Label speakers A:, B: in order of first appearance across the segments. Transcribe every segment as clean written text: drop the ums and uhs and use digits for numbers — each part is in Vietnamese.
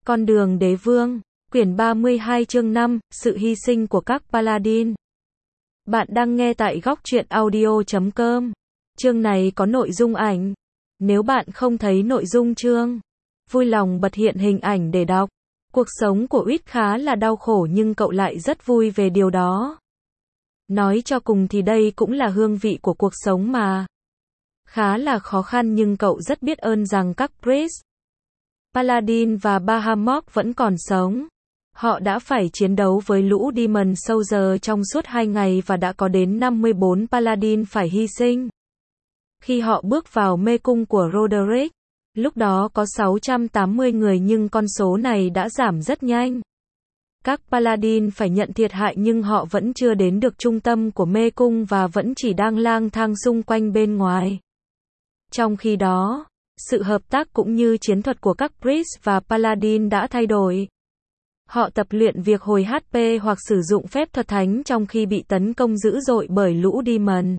A: Con đường đế vương, quyển 32 chương 5, sự hy sinh của các Paladin. Bạn đang nghe tại góc truyện audio.com. Chương này có nội dung ảnh. Nếu bạn không thấy nội dung chương, vui lòng bật hiện hình ảnh để đọc. Cuộc sống của Uýt khá là đau khổ nhưng cậu lại rất vui về điều đó. Nói cho cùng thì đây cũng là hương vị của cuộc sống mà. Khá là khó khăn nhưng cậu rất biết ơn rằng các Priest, Paladin và Bahamut vẫn còn sống. Họ đã phải chiến đấu với lũ Demon Soldier trong suốt 2 ngày và đã có đến 54 Paladin phải hy sinh. Khi họ bước vào mê cung của Roderick, lúc đó có 680 người nhưng con số này đã giảm rất nhanh. Các Paladin phải nhận thiệt hại nhưng họ vẫn chưa đến được trung tâm của mê cung và vẫn chỉ đang lang thang xung quanh bên ngoài. Trong khi đó, sự hợp tác cũng như chiến thuật của các Priest và Paladin đã thay đổi. Họ tập luyện việc hồi HP hoặc sử dụng phép thuật thánh trong khi bị tấn công dữ dội bởi lũ Demon.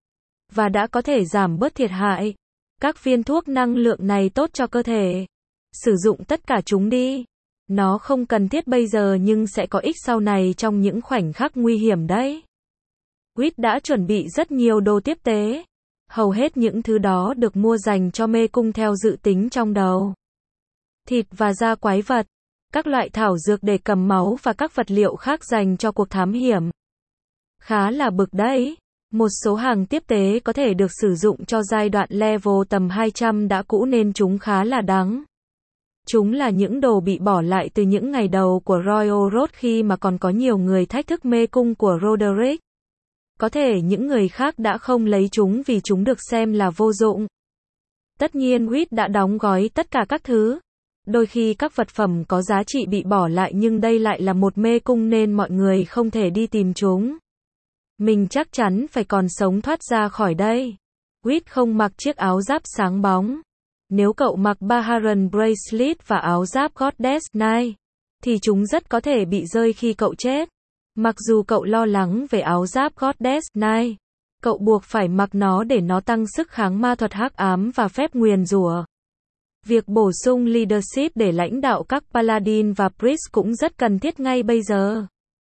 A: Và đã có thể giảm bớt thiệt hại. Các viên thuốc năng lượng này tốt cho cơ thể. Sử dụng tất cả chúng đi. Nó không cần thiết bây giờ nhưng sẽ có ích sau này trong những khoảnh khắc nguy hiểm đấy. Uýt đã chuẩn bị rất nhiều đồ tiếp tế. Hầu hết những thứ đó được mua dành cho mê cung theo dự tính trong đầu. Thịt và da quái vật, các loại thảo dược để cầm máu và các vật liệu khác dành cho cuộc thám hiểm. Khá là bực đấy. Một số hàng tiếp tế có thể được sử dụng cho giai đoạn level tầm 200 đã cũ nên chúng khá là đắng. Chúng là những đồ bị bỏ lại từ những ngày đầu của Royal Road khi mà còn có nhiều người thách thức mê cung của Roderick. Có thể những người khác đã không lấy chúng vì chúng được xem là vô dụng. Tất nhiên Uýt đã đóng gói tất cả các thứ. Đôi khi các vật phẩm có giá trị bị bỏ lại nhưng đây lại là một mê cung nên mọi người không thể đi tìm chúng. Mình chắc chắn phải còn sống thoát ra khỏi đây. Uýt không mặc chiếc áo giáp sáng bóng. Nếu cậu mặc Baharan Bracelet và áo giáp Goddess Knight, thì chúng rất có thể bị rơi khi cậu chết. Mặc dù cậu lo lắng về áo giáp Goddess Knight, cậu buộc phải mặc nó để nó tăng sức kháng ma thuật hắc ám và phép nguyền rủa. Việc bổ sung leadership để lãnh đạo các Paladin và Priest cũng rất cần thiết ngay bây giờ.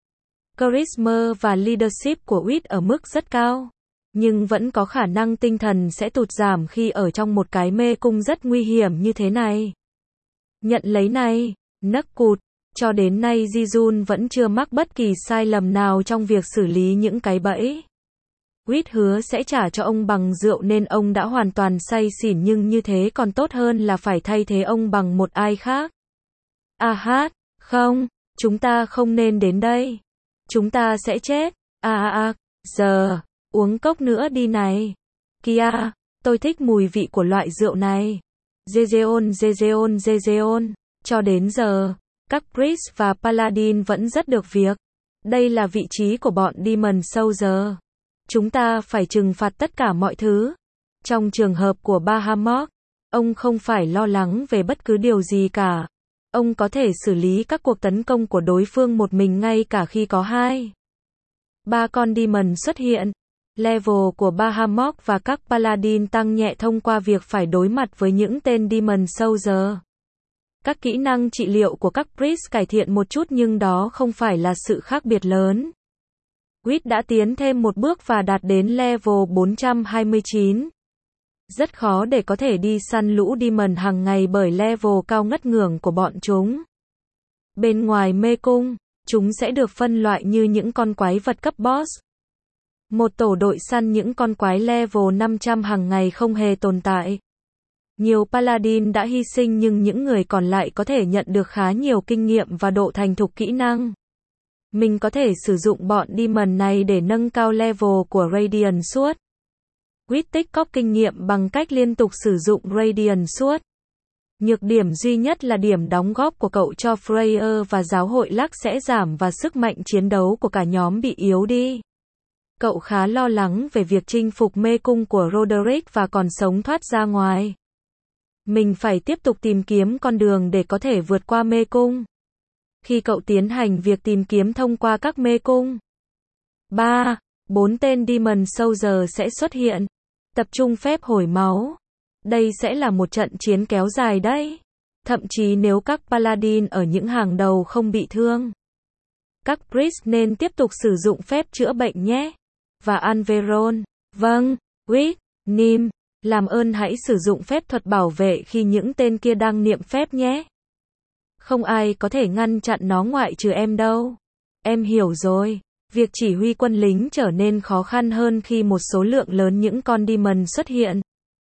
A: Charisma và leadership của Uýt ở mức rất cao, nhưng vẫn có khả năng tinh thần sẽ tụt giảm khi ở trong một cái mê cung rất nguy hiểm như thế này. Nhận lấy này, nấc cụt. Cho đến nay Ji-jun vẫn chưa mắc bất kỳ sai lầm nào trong việc xử lý những cái bẫy. Uýt hứa sẽ trả cho ông bằng rượu nên ông đã hoàn toàn say xỉn nhưng như thế còn tốt hơn là phải thay thế ông bằng một ai khác. Không, chúng ta không nên đến đây. Chúng ta sẽ chết. Giờ, uống cốc nữa đi này. Kia, tôi thích mùi vị của loại rượu này. Jejeon. Cho đến giờ, các Priest và Paladin vẫn rất được việc. Đây là vị trí của bọn Demon Soldier. Chúng ta phải trừng phạt tất cả mọi thứ. Trong trường hợp của Bahamut, ông không phải lo lắng về bất cứ điều gì cả. Ông có thể xử lý các cuộc tấn công của đối phương một mình ngay cả khi có 2-3 con Demon xuất hiện. Level của Bahamut và các Paladin tăng nhẹ thông qua việc phải đối mặt với những tên Demon Soldier. Các kỹ năng trị liệu của các Priest cải thiện một chút nhưng đó không phải là sự khác biệt lớn. Uýt đã tiến thêm một bước và đạt đến level 429. Rất khó để có thể đi săn lũ Demon hàng ngày bởi level cao ngất ngưởng của bọn chúng. Bên ngoài mê cung, chúng sẽ được phân loại như những con quái vật cấp boss. Một tổ đội săn những con quái level 500 hàng ngày không hề tồn tại. Nhiều Paladin đã hy sinh nhưng những người còn lại có thể nhận được khá nhiều kinh nghiệm và độ thành thục kỹ năng. Mình có thể sử dụng bọn Demon này để nâng cao level của Radiant Sword. Uýt tích cóp kinh nghiệm bằng cách liên tục sử dụng Radiant Sword. Nhược điểm duy nhất là điểm đóng góp của cậu cho Freya và giáo hội Lắc sẽ giảm và sức mạnh chiến đấu của cả nhóm bị yếu đi. Cậu khá lo lắng về việc chinh phục mê cung của Roderick và còn sống thoát ra ngoài. Mình phải tiếp tục tìm kiếm con đường để có thể vượt qua mê cung. Khi cậu tiến hành việc tìm kiếm thông qua các mê cung, 3-4 tên Demon Soldier sẽ xuất hiện. Tập trung phép hồi máu. Đây sẽ là một trận chiến kéo dài đấy. Thậm chí nếu các Paladin ở những hàng đầu không bị thương, các Priest nên tiếp tục sử dụng phép chữa bệnh nhé. Và Anveron, vâng, Wit, Nim, làm ơn hãy sử dụng phép thuật bảo vệ khi những tên kia đang niệm phép nhé. Không ai có thể ngăn chặn nó ngoại trừ em đâu. Em hiểu rồi. Việc chỉ huy quân lính trở nên khó khăn hơn khi một số lượng lớn những con Demon xuất hiện.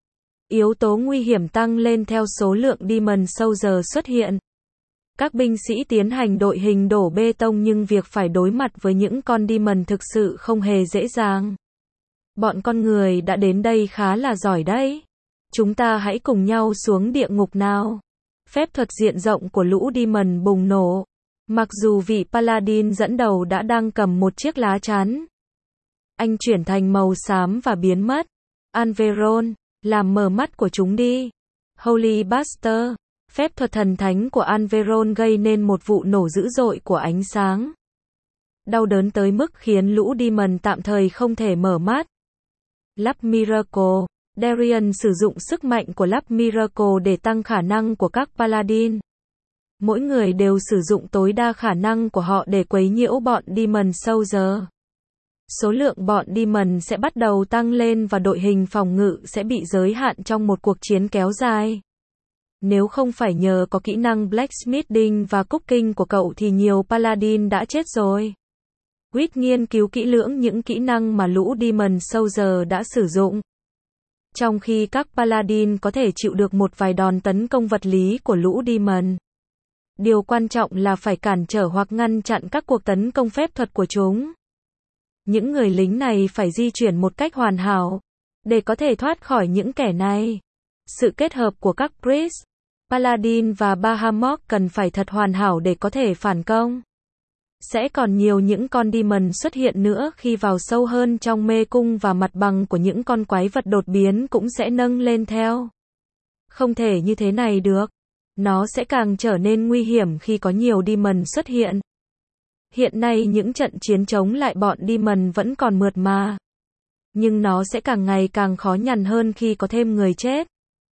A: Yếu tố nguy hiểm tăng lên theo số lượng Demon Soldier xuất hiện. Các binh sĩ tiến hành đội hình đổ bê tông nhưng việc phải đối mặt với những con Demon thực sự không hề dễ dàng. Bọn con người đã đến đây khá là giỏi đấy. Chúng ta hãy cùng nhau xuống địa ngục nào. Phép thuật diện rộng của lũ Demon bùng nổ. Mặc dù vị Paladin dẫn đầu đã đang cầm một chiếc lá chắn, anh chuyển thành màu xám và biến mất. Anveron, làm mở mắt của chúng đi. Holy Buster, phép thuật thần thánh của Anveron gây nên một vụ nổ dữ dội của ánh sáng. Đau đớn tới mức khiến lũ Demon tạm thời không thể mở mắt. Lap Miracle, Darian sử dụng sức mạnh của Lap Miracle để tăng khả năng của các Paladin. Mỗi người đều sử dụng tối đa khả năng của họ để quấy nhiễu bọn Demon Soldier. Số lượng bọn Demon sẽ bắt đầu tăng lên và đội hình phòng ngự sẽ bị giới hạn trong một cuộc chiến kéo dài. Nếu không phải nhờ có kỹ năng Blacksmithing và Cooking của cậu thì nhiều Paladin đã chết rồi. Wit nghiên cứu kỹ lưỡng những kỹ năng mà lũ Demon Soldier đã sử dụng. Trong khi các Paladin có thể chịu được một vài đòn tấn công vật lý của lũ Demon, điều quan trọng là phải cản trở hoặc ngăn chặn các cuộc tấn công phép thuật của chúng. Những người lính này phải di chuyển một cách hoàn hảo để có thể thoát khỏi những kẻ này. Sự kết hợp của các Priest, Paladin và Bahamut cần phải thật hoàn hảo để có thể phản công. Sẽ còn nhiều những con Demon xuất hiện nữa khi vào sâu hơn trong mê cung và mặt bằng của những con quái vật đột biến cũng sẽ nâng lên theo. Không thể như thế này được. Nó sẽ càng trở nên nguy hiểm khi có nhiều Demon xuất hiện. Hiện nay những trận chiến chống lại bọn Demon vẫn còn mượt mà. Nhưng nó sẽ càng ngày càng khó nhằn hơn khi có thêm người chết.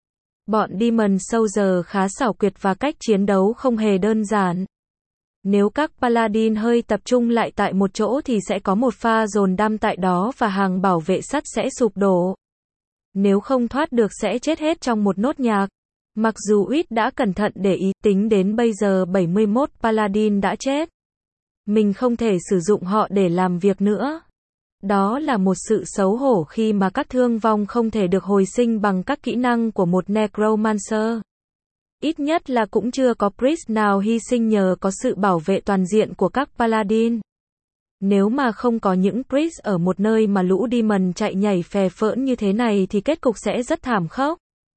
A: Bọn Demon Soldier khá xảo quyệt và cách chiến đấu không hề đơn giản. Nếu các Paladin hơi tập trung lại tại một chỗ thì sẽ có một pha dồn đam tại đó và hàng bảo vệ sắt sẽ sụp đổ. Nếu không thoát được sẽ chết hết trong một nốt nhạc. Mặc dù Wit đã cẩn thận để ý, tính đến bây giờ 71 Paladin đã chết. Mình không thể sử dụng họ để làm việc nữa. Đó là một sự xấu hổ khi mà các thương vong không thể được hồi sinh bằng các kỹ năng của một Necromancer. Ít nhất là cũng chưa có Priest nào hy sinh nhờ có sự bảo vệ toàn diện của các Paladin. Nếu mà không có những Priest ở một nơi mà lũ Demon chạy nhảy phè phỡn như thế này thì kết cục sẽ rất thảm khốc.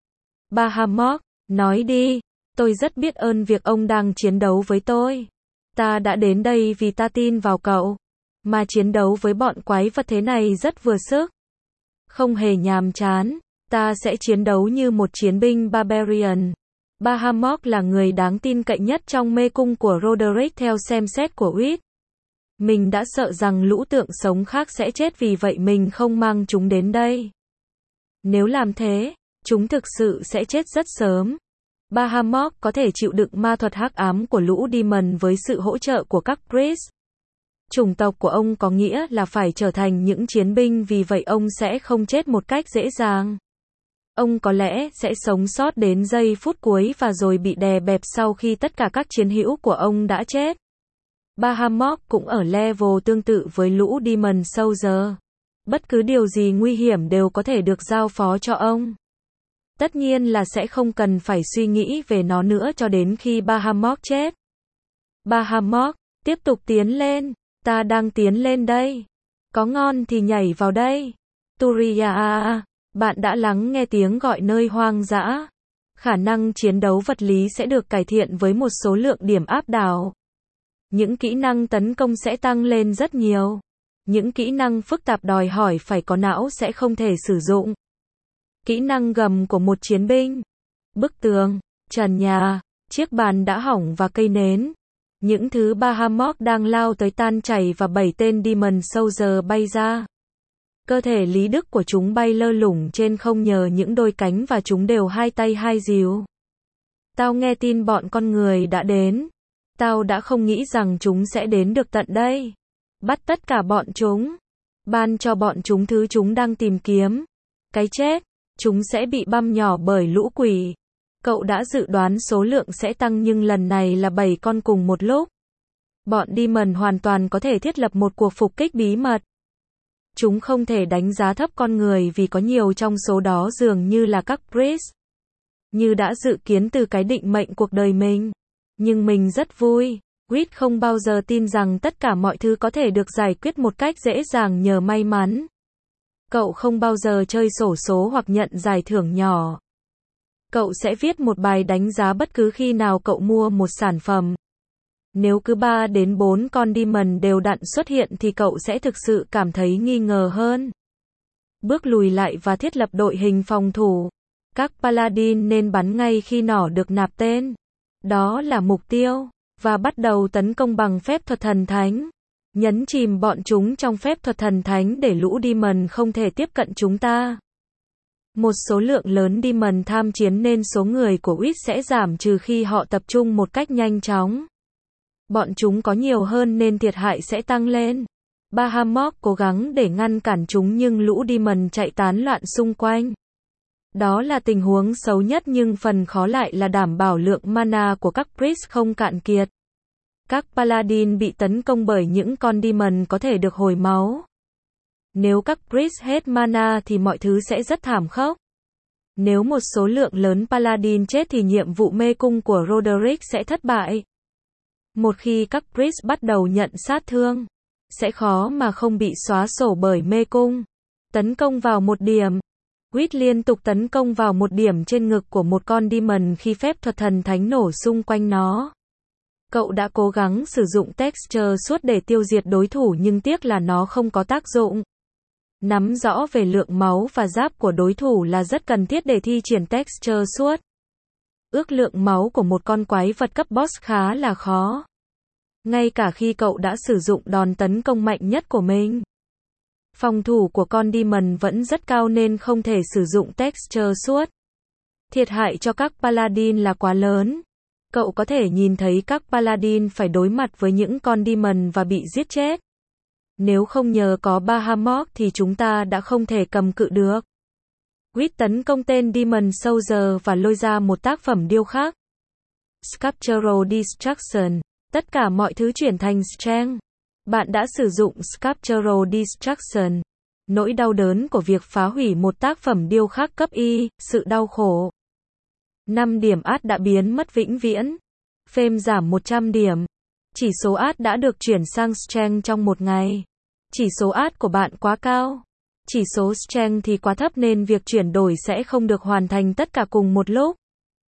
A: Bahamut, nói đi, tôi rất biết ơn việc ông đang chiến đấu với tôi. Ta đã đến đây vì ta tin vào cậu. Mà chiến đấu với bọn quái vật thế này rất vừa sức. Không hề nhàm chán. Ta sẽ chiến đấu như một chiến binh Barbarian. Bahamut là người đáng tin cậy nhất trong mê cung của Roderick theo xem xét của Wit. Mình đã sợ rằng lũ tượng sống khác sẽ chết vì vậy mình không mang chúng đến đây. Nếu làm thế, chúng thực sự sẽ chết rất sớm. Bahamut có thể chịu đựng ma thuật hắc ám của lũ Demon với sự hỗ trợ của các Priest. Chủng tộc của ông có nghĩa là phải trở thành những chiến binh vì vậy ông sẽ không chết một cách dễ dàng. Ông có lẽ sẽ sống sót đến giây phút cuối và rồi bị đè bẹp sau khi tất cả các chiến hữu của ông đã chết. Bahamut cũng ở level tương tự với lũ Demon Soldier. Bất cứ điều gì nguy hiểm đều có thể được giao phó cho ông. Tất nhiên là sẽ không cần phải suy nghĩ về nó nữa cho đến khi Bahamut chết. Bahamut, tiếp tục tiến lên. Ta đang tiến lên đây. Có ngon thì nhảy vào đây. Turia, bạn đã lắng nghe tiếng gọi nơi hoang dã. Khả năng chiến đấu vật lý sẽ được cải thiện với một số lượng điểm áp đảo. Những kỹ năng tấn công sẽ tăng lên rất nhiều. Những kỹ năng phức tạp đòi hỏi phải có não sẽ không thể sử dụng. Kỹ năng gầm của một chiến binh. Bức tường, trần nhà, chiếc bàn đã hỏng và cây nến. Những thứ Bahamut đang lao tới tan chảy và 7 tên Demon Soldier bay ra. Cơ thể lý đức của chúng bay lơ lửng trên không nhờ những đôi cánh và chúng đều hai tay hai dìu. Tao nghe tin bọn con người đã đến. Tao đã không nghĩ rằng chúng sẽ đến được tận đây. Bắt tất cả bọn chúng. Ban cho bọn chúng thứ chúng đang tìm kiếm. Cái chết. Chúng sẽ bị băm nhỏ bởi lũ quỷ. Cậu đã dự đoán số lượng sẽ tăng nhưng lần này là 7 con cùng một lúc. Bọn Demon hoàn toàn có thể thiết lập một cuộc phục kích bí mật. Chúng không thể đánh giá thấp con người vì có nhiều trong số đó dường như là các priest. Như đã dự kiến từ cái định mệnh cuộc đời mình. Nhưng mình rất vui. Reed không bao giờ tin rằng tất cả mọi thứ có thể được giải quyết một cách dễ dàng nhờ may mắn. Cậu không bao giờ chơi xổ số hoặc nhận giải thưởng nhỏ. Cậu sẽ viết một bài đánh giá bất cứ khi nào cậu mua một sản phẩm. Nếu cứ 3 đến 4 con Demon đều đặn xuất hiện thì cậu sẽ thực sự cảm thấy nghi ngờ hơn. Bước lùi lại và thiết lập đội hình phòng thủ. Các Paladin nên bắn ngay khi nỏ được nạp tên. Đó là mục tiêu. Và bắt đầu tấn công bằng phép thuật thần thánh. Nhấn chìm bọn chúng trong phép thuật thần thánh để lũ Demon không thể tiếp cận chúng ta. Một số lượng lớn Demon tham chiến nên số người của Reed sẽ giảm trừ khi họ tập trung một cách nhanh chóng. Bọn chúng có nhiều hơn nên thiệt hại sẽ tăng lên. Bahamut cố gắng để ngăn cản chúng nhưng lũ Demon chạy tán loạn xung quanh. Đó là tình huống xấu nhất nhưng phần khó lại là đảm bảo lượng mana của các priest không cạn kiệt. Các Paladin bị tấn công bởi những con Demon có thể được hồi máu. Nếu các priest hết mana thì mọi thứ sẽ rất thảm khốc. Nếu một số lượng lớn Paladin chết thì nhiệm vụ mê cung của Roderick sẽ thất bại. Một khi các priest bắt đầu nhận sát thương, sẽ khó mà không bị xóa sổ bởi mê cung. Tấn công vào một điểm. Reed liên tục tấn công vào một điểm trên ngực của một con Demon khi phép thuật thần thánh nổ xung quanh nó. Cậu đã cố gắng sử dụng texture suốt để tiêu diệt đối thủ nhưng tiếc là nó không có tác dụng. Nắm rõ về lượng máu và giáp của đối thủ là rất cần thiết để thi triển texture suốt. Ước lượng máu của một con quái vật cấp boss khá là khó. Ngay cả khi cậu đã sử dụng đòn tấn công mạnh nhất của mình. Phòng thủ của con Demon vẫn rất cao nên không thể sử dụng texture suốt. Thiệt hại cho các Paladin là quá lớn. Cậu có thể nhìn thấy các Paladin phải đối mặt với những con Demon và bị giết chết. Nếu không nhờ có Bahamut thì chúng ta đã không thể cầm cự được. Reed tấn công tên Demon Soldier và lôi ra một tác phẩm điêu khắc. Sculptural Destruction. Tất cả mọi thứ chuyển thành strength. Bạn đã sử dụng Sculptural Destruction. Nỗi đau đớn của việc phá hủy một tác phẩm điêu khắc cấp Y, sự đau khổ. 5 điểm át đã biến mất vĩnh viễn. Fame giảm 100 điểm. Chỉ số át đã được chuyển sang strength trong một ngày. Chỉ số át của bạn quá cao. Chỉ số strength thì quá thấp nên việc chuyển đổi sẽ không được hoàn thành tất cả cùng một lúc.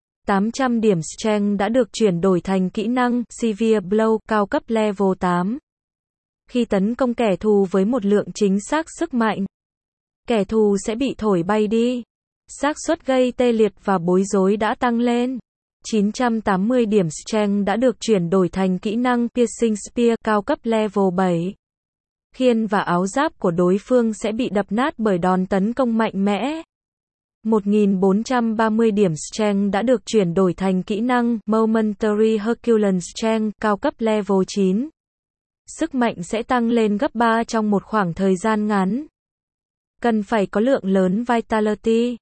A: 800 điểm strength đã được chuyển đổi thành kỹ năng Severe Blow cao cấp level 8. Khi tấn công kẻ thù với một lượng chính xác sức mạnh, kẻ thù sẽ bị thổi bay đi. Xác suất gây tê liệt và bối rối đã tăng lên. 980 điểm strength đã được chuyển đổi thành kỹ năng Piercing Spear cao cấp level 7. Khiên và áo giáp của đối phương sẽ bị đập nát bởi đòn tấn công mạnh mẽ. 1430 điểm strength đã được chuyển đổi thành kỹ năng Momentary Herculean Strength cao cấp level 9. Sức mạnh sẽ tăng lên gấp 3 trong một khoảng thời gian ngắn. Cần phải có lượng lớn Vitality.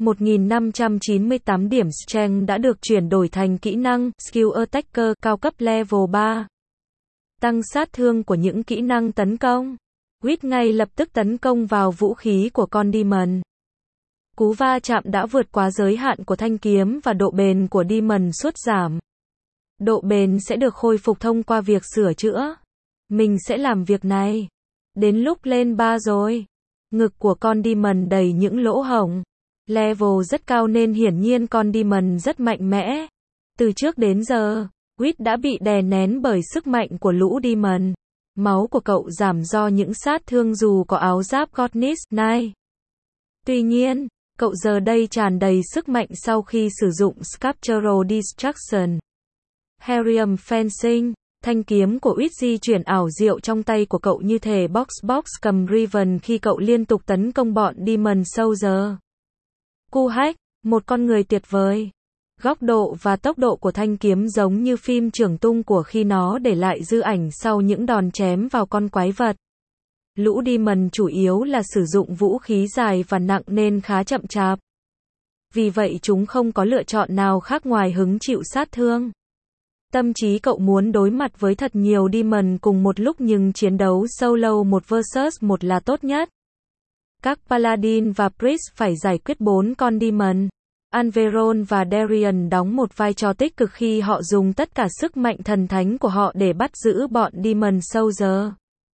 A: 1598 điểm strength đã được chuyển đổi thành kỹ năng Skill Attacker cao cấp level 3. Tăng sát thương của những kỹ năng tấn công. Reed ngay lập tức tấn công vào vũ khí của con Demon. Cú va chạm đã vượt quá giới hạn của thanh kiếm và độ bền của Demon sút giảm. Độ bền sẽ được khôi phục thông qua việc sửa chữa. Mình sẽ làm việc này. Đến lúc lên 3 rồi. Ngực của con Demon đầy những lỗ hổng. Level rất cao nên hiển nhiên con Demon rất mạnh mẽ. Từ trước đến giờ, Reed đã bị đè nén bởi sức mạnh của lũ Demon. Máu của cậu giảm do những sát thương dù có áo giáp Godness này. Tuy nhiên, cậu giờ đây tràn đầy sức mạnh sau khi sử dụng Sculptural Destruction. Herium Fencing. Thanh kiếm của Reed di chuyển ảo diệu trong tay của cậu như thể box cầm Riven khi cậu liên tục tấn công bọn Demon Soldier. Cu Hách, một con người tuyệt vời. Góc độ và tốc độ của thanh kiếm giống như phim trường tung của khi nó để lại dư ảnh sau những đòn chém vào con quái vật. Lũ Demon chủ yếu là sử dụng vũ khí dài và nặng nên khá chậm chạp. Vì vậy chúng không có lựa chọn nào khác ngoài hứng chịu sát thương. Tâm trí cậu muốn đối mặt với thật nhiều Demon cùng một lúc nhưng chiến đấu solo 1 vs 1 là tốt nhất. Các Paladin và Priest phải giải quyết 4 con Demon. Anveron và Darian đóng một vai trò tích cực khi họ dùng tất cả sức mạnh thần thánh của họ để bắt giữ bọn Demon Soldier.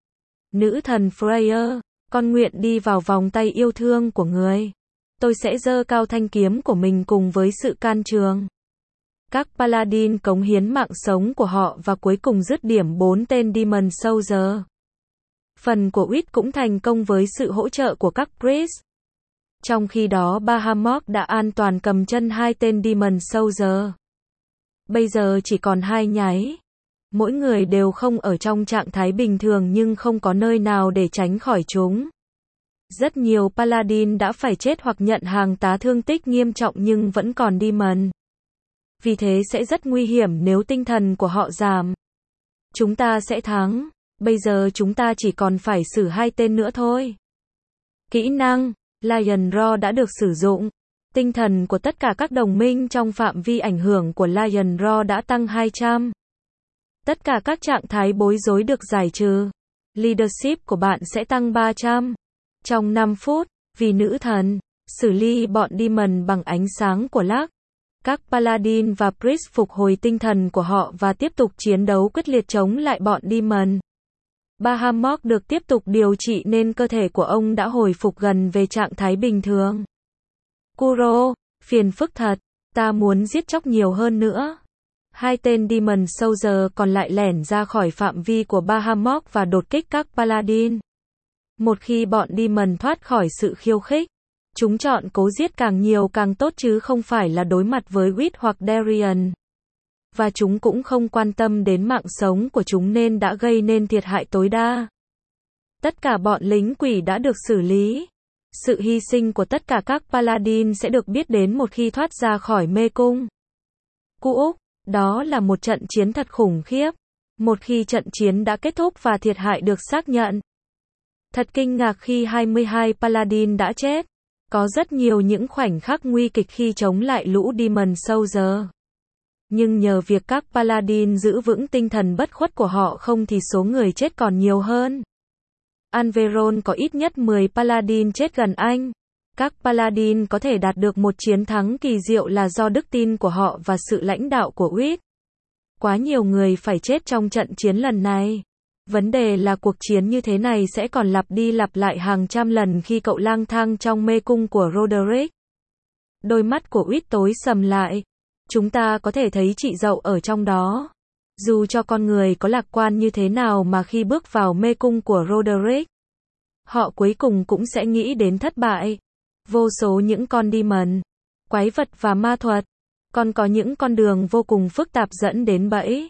A: Nữ thần Freya, con nguyện đi vào vòng tay yêu thương của người. Tôi sẽ giơ cao thanh kiếm của mình cùng với sự can trường. Các Paladin cống hiến mạng sống của họ và cuối cùng dứt điểm 4 tên Demon Soldier. Phần của Wit cũng thành công với sự hỗ trợ của các Priest. Trong khi đó Bahamut đã an toàn cầm chân 2 tên Demon Soldier. Bây giờ chỉ còn 2 nháy. Mỗi người đều không ở trong trạng thái bình thường nhưng không có nơi nào để tránh khỏi chúng. Rất nhiều Paladin đã phải chết hoặc nhận hàng tá thương tích nghiêm trọng nhưng vẫn còn Demon. Vì thế sẽ rất nguy hiểm nếu tinh thần của họ giảm. Chúng ta sẽ thắng. Bây giờ chúng ta chỉ còn phải xử 2 tên nữa thôi. Kỹ năng Lion Roar đã được sử dụng. Tinh thần của tất cả các đồng minh trong phạm vi ảnh hưởng của Lion Roar đã tăng 200. Tất cả các trạng thái bối rối được giải trừ. Leadership của bạn sẽ tăng 300. Trong 5 phút, vì nữ thần, xử lý bọn Demon bằng ánh sáng của Lắc. Các Paladin và Priest phục hồi tinh thần của họ và tiếp tục chiến đấu quyết liệt chống lại bọn Demon. Bahamut được tiếp tục điều trị nên cơ thể của ông đã hồi phục gần về trạng thái bình thường. Kuro, phiền phức thật, ta muốn giết chóc nhiều hơn nữa. 2 tên Demon Soldier còn lại lẻn ra khỏi phạm vi của Bahamut và đột kích các Paladin. Một khi bọn Demon thoát khỏi sự khiêu khích, chúng chọn cố giết càng nhiều càng tốt chứ không phải là đối mặt với Wit hoặc Darian. Và chúng cũng không quan tâm đến mạng sống của chúng nên đã gây nên thiệt hại tối đa. Tất cả bọn lính quỷ đã được xử lý. Sự hy sinh của tất cả các Paladin sẽ được biết đến một khi thoát ra khỏi mê cung. Úc, đó là một trận chiến thật khủng khiếp. Một khi trận chiến đã kết thúc và thiệt hại được xác nhận. Thật kinh ngạc khi 22 Paladin đã chết. Có rất nhiều những khoảnh khắc nguy kịch khi chống lại lũ Demon Soldier. Nhưng nhờ việc các Paladin giữ vững tinh thần bất khuất của họ không thì số người chết còn nhiều hơn. Anveron có ít nhất 10 Paladin chết gần anh. Các Paladin có thể đạt được một chiến thắng kỳ diệu là do đức tin của họ và sự lãnh đạo của Wit. Quá nhiều người phải chết trong trận chiến lần này. Vấn đề là cuộc chiến như thế này sẽ còn lặp đi lặp lại hàng trăm lần khi cậu lang thang trong mê cung của Roderick. Đôi mắt của Wit tối sầm lại. Chúng ta có thể thấy chị dậu ở trong đó. Dù cho con người có lạc quan như thế nào mà khi bước vào mê cung của Roderick, họ cuối cùng cũng sẽ nghĩ đến thất bại. Vô số những con Demon, quái vật và ma thuật. Còn có những con đường vô cùng phức tạp dẫn đến bẫy.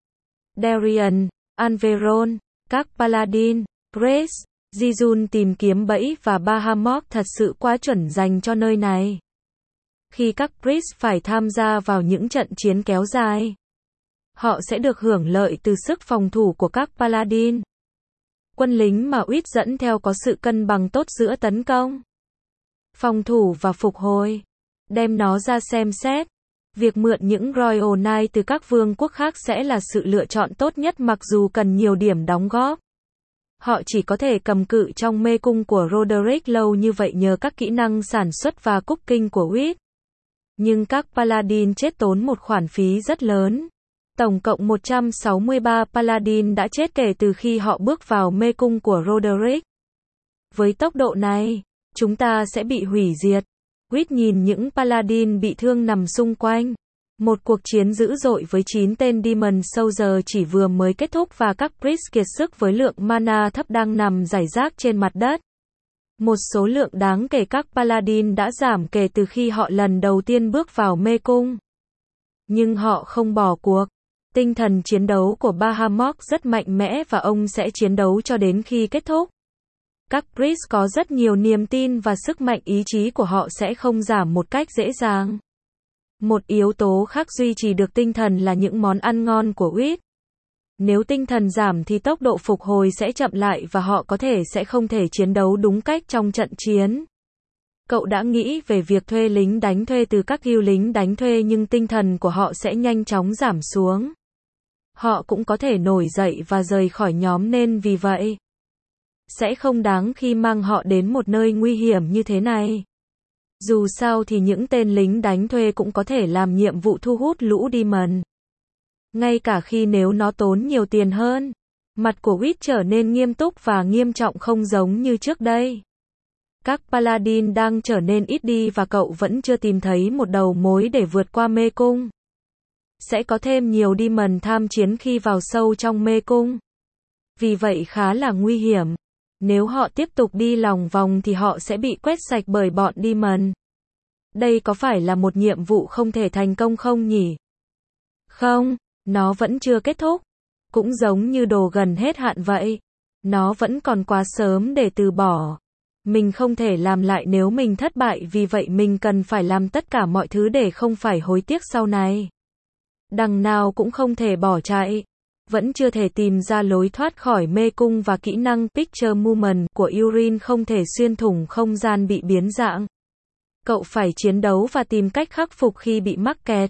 A: Darian, Anveron, các Paladin, Priest, Jijun tìm kiếm bẫy và Bahamut thật sự quá chuẩn dành cho nơi này. Khi các Priest phải tham gia vào những trận chiến kéo dài, họ sẽ được hưởng lợi từ sức phòng thủ của các Paladin. Quân lính mà Wit dẫn theo có sự cân bằng tốt giữa tấn công, phòng thủ và phục hồi. Đem nó ra xem xét. Việc mượn những Royal Knight từ các vương quốc khác sẽ là sự lựa chọn tốt nhất mặc dù cần nhiều điểm đóng góp. Họ chỉ có thể cầm cự trong mê cung của Roderick lâu như vậy nhờ các kỹ năng sản xuất và cooking của Wit. Nhưng các Paladin chết tốn một khoản phí rất lớn. Tổng cộng 163 Paladin đã chết kể từ khi họ bước vào mê cung của Roderick. Với tốc độ này, chúng ta sẽ bị hủy diệt. Wit nhìn những Paladin bị thương nằm xung quanh. Một cuộc chiến dữ dội với 9 tên Demon Soldier chỉ vừa mới kết thúc và các Priest kiệt sức với lượng mana thấp đang nằm rải rác trên mặt đất. Một số lượng đáng kể các Paladin đã giảm kể từ khi họ lần đầu tiên bước vào mê cung. Nhưng họ không bỏ cuộc. Tinh thần chiến đấu của Bahamut rất mạnh mẽ và ông sẽ chiến đấu cho đến khi kết thúc. Các Priest có rất nhiều niềm tin và sức mạnh ý chí của họ sẽ không giảm một cách dễ dàng. Một yếu tố khác duy trì được tinh thần là những món ăn ngon của Wheat. Nếu tinh thần giảm thì tốc độ phục hồi sẽ chậm lại và họ có thể sẽ không thể chiến đấu đúng cách trong trận chiến. Cậu đã nghĩ về việc thuê lính đánh thuê từ các guild lính đánh thuê nhưng tinh thần của họ sẽ nhanh chóng giảm xuống. Họ cũng có thể nổi dậy và rời khỏi nhóm nên vì vậy, sẽ không đáng khi mang họ đến một nơi nguy hiểm như thế này. Dù sao thì những tên lính đánh thuê cũng có thể làm nhiệm vụ thu hút lũ demon. Ngay cả khi nếu nó tốn nhiều tiền hơn. Mặt của Wheat trở nên nghiêm túc và nghiêm trọng không giống như trước đây. Các paladin đang trở nên ít đi và cậu vẫn chưa tìm thấy một đầu mối để vượt qua mê cung. Sẽ có thêm nhiều demon tham chiến khi vào sâu trong mê cung. Vì vậy khá là nguy hiểm. Nếu họ tiếp tục đi lòng vòng thì họ sẽ bị quét sạch bởi bọn demon. Đây có phải là một nhiệm vụ không thể thành công không nhỉ? Không, nó vẫn chưa kết thúc. Cũng giống như đồ gần hết hạn vậy. Nó vẫn còn quá sớm để từ bỏ. Mình không thể làm lại nếu mình thất bại vì vậy mình cần phải làm tất cả mọi thứ để không phải hối tiếc sau này. Đằng nào cũng không thể bỏ chạy. Vẫn chưa thể tìm ra lối thoát khỏi mê cung và kỹ năng Picture Movement của Urin không thể xuyên thủng không gian bị biến dạng. Cậu phải chiến đấu và tìm cách khắc phục khi bị mắc kẹt.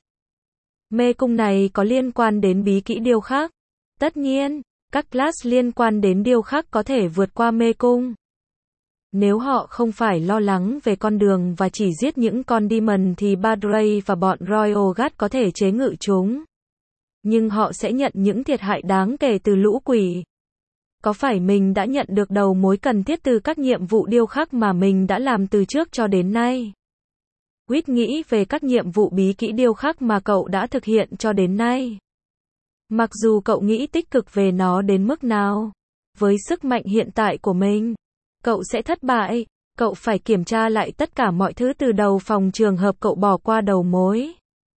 A: Mê cung này có liên quan đến bí kỹ điêu khắc. Tất nhiên, các class liên quan đến điêu khắc có thể vượt qua mê cung. Nếu họ không phải lo lắng về con đường và chỉ giết những con demon thì Badray và bọn Royal Guard có thể chế ngự chúng. Nhưng họ sẽ nhận những thiệt hại đáng kể từ lũ quỷ. Có phải mình đã nhận được đầu mối cần thiết từ các nhiệm vụ điêu khắc mà mình đã làm từ trước cho đến nay? Wheat nghĩ về các nhiệm vụ bí kỹ điêu khắc mà cậu đã thực hiện cho đến nay. Mặc dù cậu nghĩ tích cực về nó đến mức nào, với sức mạnh hiện tại của mình, cậu sẽ thất bại. Cậu phải kiểm tra lại tất cả mọi thứ từ đầu phòng trường hợp cậu bỏ qua đầu mối.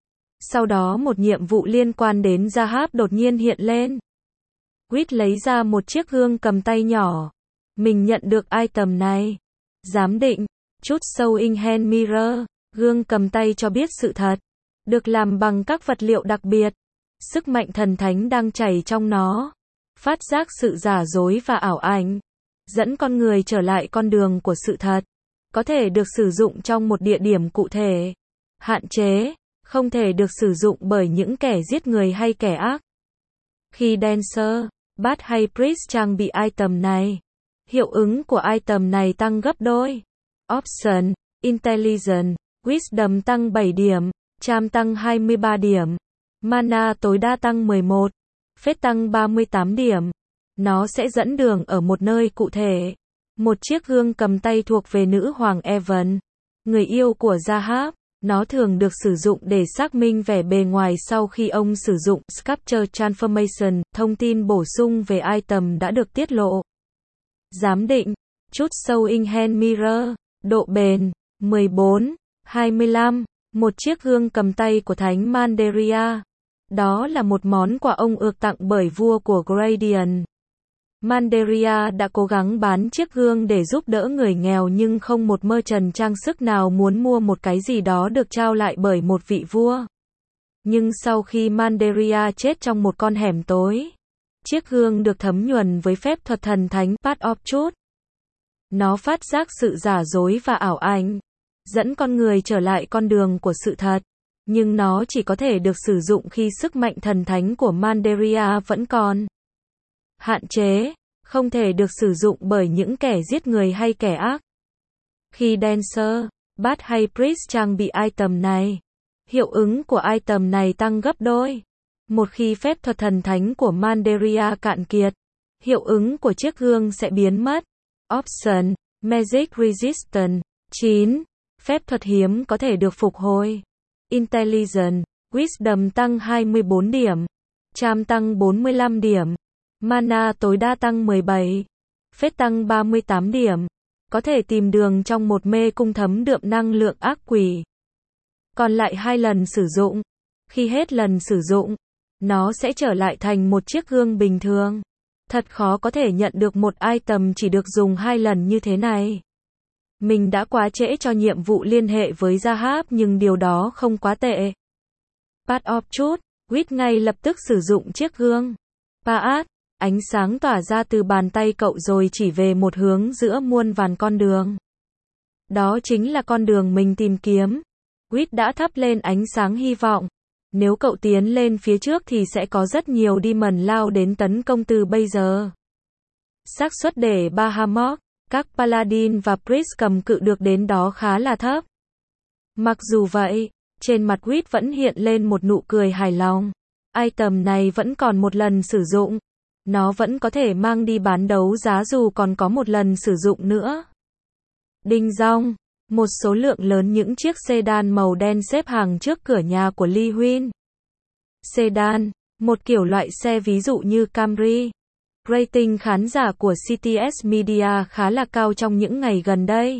A: Sau đó một nhiệm vụ liên quan đến Zahab đột nhiên hiện lên. Wheat lấy ra một chiếc gương cầm tay nhỏ. Mình nhận được item này. Giám định, chút Showing Hand Mirror, gương cầm tay cho biết sự thật. Được làm bằng các vật liệu đặc biệt. Sức mạnh thần thánh đang chảy trong nó. Phát giác sự giả dối và ảo ảnh. Dẫn con người trở lại con đường của sự thật. Có thể được sử dụng trong một địa điểm cụ thể. Hạn chế, không thể được sử dụng bởi những kẻ giết người hay kẻ ác. Khi Dancer, Bard hay Priest trang bị item này, hiệu ứng của item này tăng gấp đôi. Option, Intelligence, Wisdom tăng 7 điểm, Charm tăng 23 điểm, Mana tối đa tăng 11, Faith tăng 38 điểm. Nó sẽ dẫn đường ở một nơi cụ thể. Một chiếc gương cầm tay thuộc về nữ hoàng Evan, người yêu của Zahab. Nó thường được sử dụng để xác minh vẻ bề ngoài sau khi ông sử dụng Sculpture Transformation. Thông tin bổ sung về item đã được tiết lộ. Giám định, chút Showing Hand Mirror, độ bền, 14, 25, một chiếc gương cầm tay của Thánh Mandaria. Đó là một món quà ông ước tặng bởi vua của Gradient. Mandaria đã cố gắng bán chiếc gương để giúp đỡ người nghèo nhưng không một merchant trang sức nào muốn mua một cái gì đó được trao lại bởi một vị vua. Nhưng sau khi Mandaria chết trong một con hẻm tối, chiếc gương được thấm nhuần với phép thuật thần thánh Path of Truth. Nó phát giác sự giả dối và ảo ảnh, dẫn con người trở lại con đường của sự thật. Nhưng nó chỉ có thể được sử dụng khi sức mạnh thần thánh của Mandaria vẫn còn. Hạn chế, không thể được sử dụng bởi những kẻ giết người hay kẻ ác. Khi Dancer, Bard hay Priest trang bị item này, hiệu ứng của item này tăng gấp đôi. Một khi phép thuật thần thánh của Mandaria cạn kiệt, hiệu ứng của chiếc gương sẽ biến mất. Option, Magic Resistance, 9. Phép thuật hiếm có thể được phục hồi. Intelligence, Wisdom tăng 24 điểm, Charm tăng 45 điểm, Mana tối đa tăng 17, Faith tăng 38 điểm. Có thể tìm đường trong một mê cung thấm đượm năng lượng ác quỷ. Còn lại 2 lần sử dụng. Khi hết lần sử dụng, nó sẽ trở lại thành một chiếc gương bình thường. Thật khó có thể nhận được một item chỉ được dùng 2 lần như thế này. Mình đã quá trễ cho nhiệm vụ liên hệ với Zahab nhưng điều đó không quá tệ. Part of chút, Quýt ngay lập tức sử dụng chiếc gương. Paat, ánh sáng tỏa ra từ bàn tay cậu rồi chỉ về một hướng giữa muôn vàn con đường. Đó chính là con đường mình tìm kiếm. Quýt đã thắp lên ánh sáng hy vọng. Nếu cậu tiến lên phía trước thì sẽ có rất nhiều demon lao đến tấn công từ bây giờ. Xác suất để Bahamut, các Paladin và Priest cầm cự được đến đó khá là thấp. Mặc dù vậy, trên mặt Quýt vẫn hiện lên một nụ cười hài lòng. Item này vẫn còn một lần sử dụng. Nó vẫn có thể mang đi bán đấu giá dù còn có một lần sử dụng nữa. Đinh dong, một số lượng lớn những chiếc sedan màu đen xếp hàng trước cửa nhà của Lee Huynh. Sedan, một kiểu loại xe ví dụ như Camry. Rating khán giả của CTS Media khá là cao trong những ngày gần đây.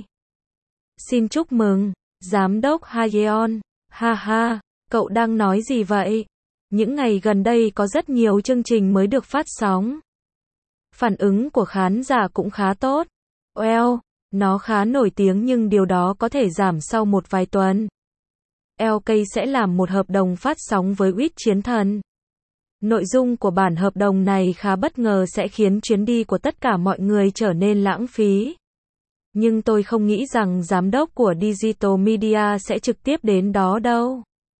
A: Xin chúc mừng, Giám đốc Hayeon. Ha ha, cậu đang nói gì vậy? Những ngày gần đây có rất nhiều chương trình mới được phát sóng. Phản ứng của khán giả cũng khá tốt. Well, nó khá nổi tiếng nhưng điều đó có thể giảm sau một vài tuần. LK sẽ làm một hợp đồng phát sóng với Quýt Chiến Thần. Nội dung của bản hợp đồng này khá bất ngờ sẽ khiến chuyến đi của tất cả mọi người trở nên lãng phí. Nhưng tôi không nghĩ rằng giám đốc của Digital Media sẽ trực tiếp đến đó đâu.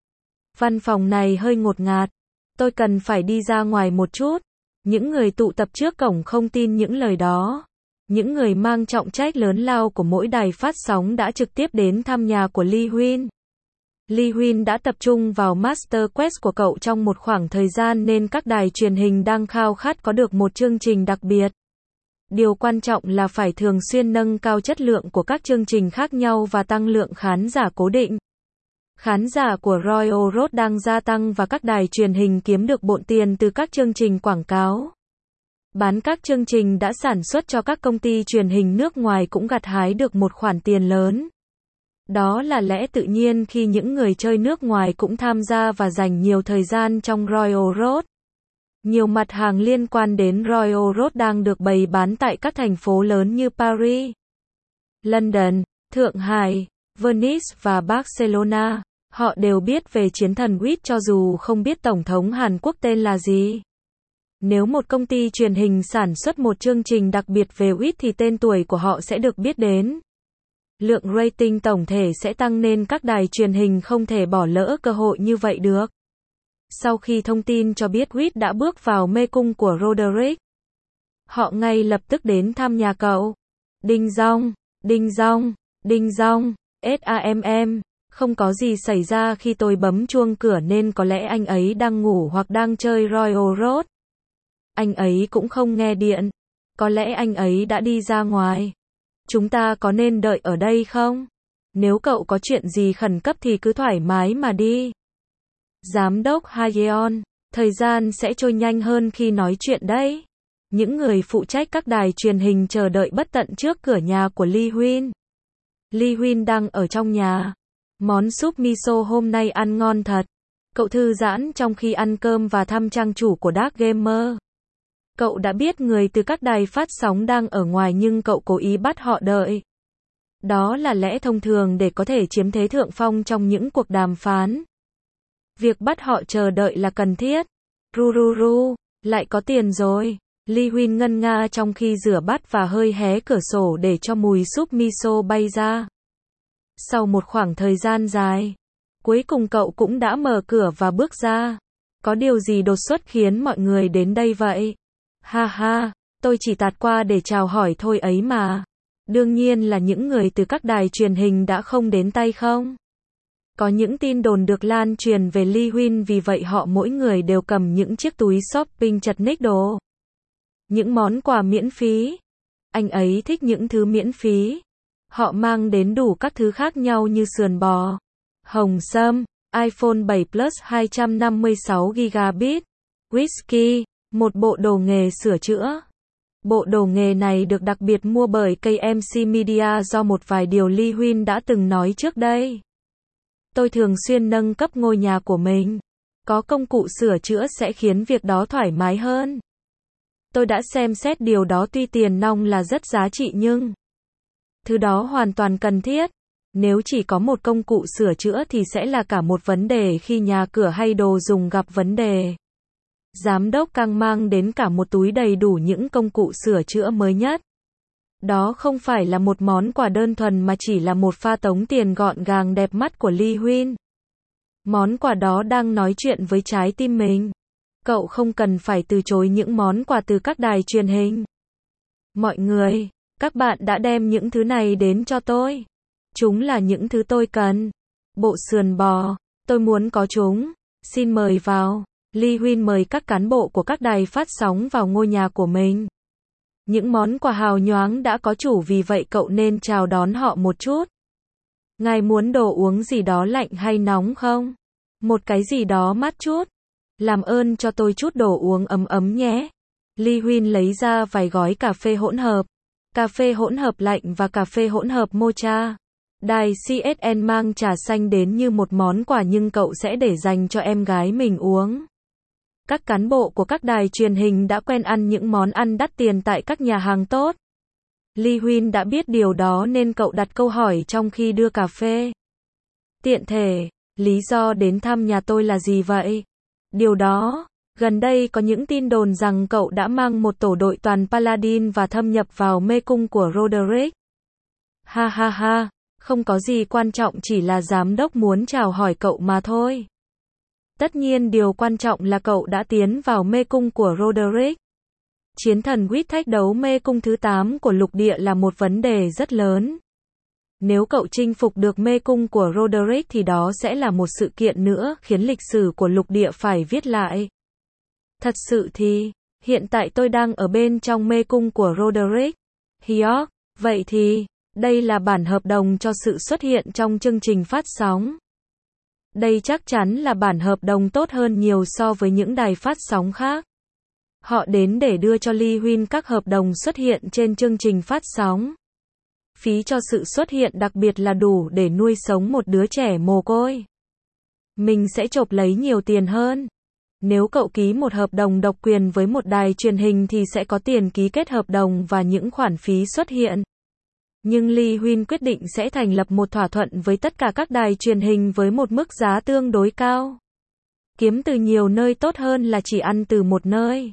A: Văn phòng này hơi ngột ngạt. Tôi cần phải đi ra ngoài một chút. Những người tụ tập trước cổng không tin những lời đó. Những người mang trọng trách lớn lao của mỗi đài phát sóng đã trực tiếp đến thăm nhà của Lee Huynh. Lee Huynh đã tập trung vào Master Quest của cậu trong một khoảng thời gian nên các đài truyền hình đang khao khát có được một chương trình đặc biệt. Điều quan trọng là phải thường xuyên nâng cao chất lượng của các chương trình khác nhau và tăng lượng khán giả cố định. Khán giả của Royal Road đang gia tăng và các đài truyền hình kiếm được bộn tiền từ các chương trình quảng cáo. Bán các chương trình đã sản xuất cho các công ty truyền hình nước ngoài cũng gặt hái được một khoản tiền lớn. Đó là lẽ tự nhiên khi những người chơi nước ngoài cũng tham gia và dành nhiều thời gian trong Royal Road. Nhiều mặt hàng liên quan đến Royal Road đang được bày bán tại các thành phố lớn như Paris, London, Thượng Hải, Venice và Barcelona. Họ đều biết về chiến thần Quýt cho dù không biết Tổng thống Hàn Quốc tên là gì. Nếu một công ty truyền hình sản xuất một chương trình đặc biệt về Quýt thì tên tuổi của họ sẽ được biết đến. Lượng rating tổng thể sẽ tăng nên các đài truyền hình không thể bỏ lỡ cơ hội như vậy được. Sau khi thông tin cho biết Quýt đã bước vào mê cung của Roderick, họ ngay lập tức đến thăm nhà cậu. Đinh dong, đinh dong, đinh dong, SAMM. Không có gì xảy ra khi tôi bấm chuông cửa nên có lẽ anh ấy đang ngủ hoặc đang chơi Royal Road. Anh ấy cũng không nghe điện. Có lẽ anh ấy đã đi ra ngoài. Chúng ta có nên đợi ở đây không? Nếu cậu có chuyện gì khẩn cấp thì cứ thoải mái mà đi. Giám đốc Hayeon, thời gian sẽ trôi nhanh hơn khi nói chuyện đấy. Những người phụ trách các đài truyền hình chờ đợi bất tận trước cửa nhà của Lee Huynh. Lee Huynh đang ở trong nhà. Món súp miso hôm nay ăn ngon thật. Cậu thư giãn trong khi ăn cơm và thăm trang chủ của Dark Gamer. Cậu đã biết người từ các đài phát sóng đang ở ngoài nhưng cậu cố ý bắt họ đợi. Đó là lẽ thông thường để có thể chiếm thế thượng phong trong những cuộc đàm phán. Việc bắt họ chờ đợi là cần thiết. Rururu, lại có tiền rồi. Lee Huynh ngân nga trong khi rửa bát và hơi hé cửa sổ để cho mùi súp miso bay ra. Sau một khoảng thời gian dài, cuối cùng cậu cũng đã mở cửa và bước ra. Có điều gì đột xuất khiến mọi người đến đây vậy? Ha ha, tôi chỉ tạt qua để chào hỏi thôi ấy mà. Đương nhiên là những người từ các đài truyền hình đã không đến tay không? Có những tin đồn được lan truyền về Lee Huynh vì vậy họ mỗi người đều cầm những chiếc túi shopping chật ních đồ. Những món quà miễn phí. Anh ấy thích những thứ miễn phí. Họ mang đến đủ các thứ khác nhau như sườn bò, hồng sâm, iPhone 7 Plus 256GB, whisky, một bộ đồ nghề sửa chữa. Bộ đồ nghề này được đặc biệt mua bởi KMC Media do một vài điều Lee Huynh đã từng nói trước đây. Tôi thường xuyên nâng cấp ngôi nhà của mình. Có công cụ sửa chữa sẽ khiến việc đó thoải mái hơn. Tôi đã xem xét điều đó tuy tiền nong là rất giá trị nhưng thứ đó hoàn toàn cần thiết. Nếu chỉ có một công cụ sửa chữa thì sẽ là cả một vấn đề khi nhà cửa hay đồ dùng gặp vấn đề. Giám đốc Kang mang đến cả một túi đầy đủ những công cụ sửa chữa mới nhất. Đó không phải là một món quà đơn thuần mà chỉ là một pha tống tiền gọn gàng đẹp mắt của Lee Huynh. Món quà đó đang nói chuyện với trái tim mình. Cậu không cần phải từ chối những món quà từ các đài truyền hình. Mọi người, các bạn đã đem những thứ này đến cho tôi. Chúng là những thứ tôi cần. Bộ sườn bò, tôi muốn có chúng. Xin mời vào. Lee Huynh mời các cán bộ của các đài phát sóng vào ngôi nhà của mình. Những món quà hào nhoáng đã có chủ, vì vậy cậu nên chào đón họ một chút. Ngài muốn đồ uống gì đó lạnh hay nóng không? Một cái gì đó mát chút. Làm ơn cho tôi chút đồ uống ấm ấm nhé. Lee Huynh lấy ra vài gói cà phê hỗn hợp. Cà phê hỗn hợp lạnh và cà phê hỗn hợp mocha. Đài CSN mang trà xanh đến như một món quà, nhưng cậu sẽ để dành cho em gái mình uống. Các cán bộ của các đài truyền hình đã quen ăn những món ăn đắt tiền tại các nhà hàng tốt. Lee Huynh đã biết điều đó nên cậu đặt câu hỏi trong khi đưa cà phê. Tiện thể, lý do đến thăm nhà tôi là gì vậy? Điều đó, gần đây có những tin đồn rằng cậu đã mang một tổ đội toàn Paladin và thâm nhập vào mê cung của Roderick. Ha ha ha, không có gì quan trọng, chỉ là giám đốc muốn chào hỏi cậu mà thôi. Tất nhiên điều quan trọng là cậu đã tiến vào mê cung của Roderick. Chiến thần quýt thách đấu mê cung thứ 8 của lục địa là một vấn đề rất lớn. Nếu cậu chinh phục được mê cung của Roderick thì đó sẽ là một sự kiện nữa khiến lịch sử của lục địa phải viết lại. Thật sự thì, hiện tại tôi đang ở bên trong mê cung của Roderick. Hyok, vậy thì, đây là bản hợp đồng cho sự xuất hiện trong chương trình phát sóng. Đây chắc chắn là bản hợp đồng tốt hơn nhiều so với những đài phát sóng khác. Họ đến để đưa cho Lee Huynh các hợp đồng xuất hiện trên chương trình phát sóng. Phí cho sự xuất hiện đặc biệt là đủ để nuôi sống một đứa trẻ mồ côi. Mình sẽ chộp lấy nhiều tiền hơn. Nếu cậu ký một hợp đồng độc quyền với một đài truyền hình thì sẽ có tiền ký kết hợp đồng và những khoản phí xuất hiện. Nhưng Lee Huynh quyết định sẽ thành lập một thỏa thuận với tất cả các đài truyền hình với một mức giá tương đối cao. Kiếm từ nhiều nơi tốt hơn là chỉ ăn từ một nơi.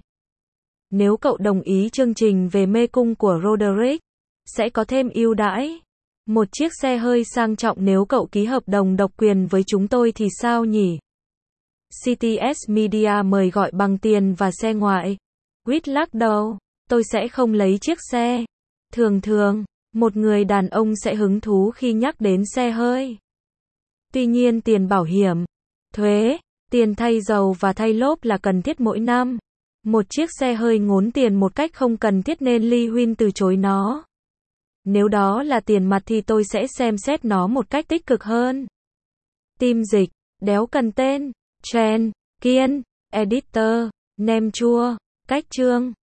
A: Nếu cậu đồng ý chương trình về mê cung của Roderick, sẽ có thêm ưu đãi. Một chiếc xe hơi sang trọng nếu cậu ký hợp đồng độc quyền với chúng tôi thì sao nhỉ? CTS Media mời gọi bằng tiền và xe ngoại. Quýt lắc đầu, tôi sẽ không lấy chiếc xe. Thường, một người đàn ông sẽ hứng thú khi nhắc đến xe hơi. Tuy nhiên tiền bảo hiểm, thuế, tiền thay dầu và thay lốp là cần thiết mỗi năm. Một chiếc xe hơi ngốn tiền một cách không cần thiết nên Lee Huynh từ chối nó. Nếu đó là tiền mặt thì tôi sẽ xem xét nó một cách tích cực hơn. Team dịch, đéo cần tên, Trend, Kiên, Editor, Nem chua, cách chương.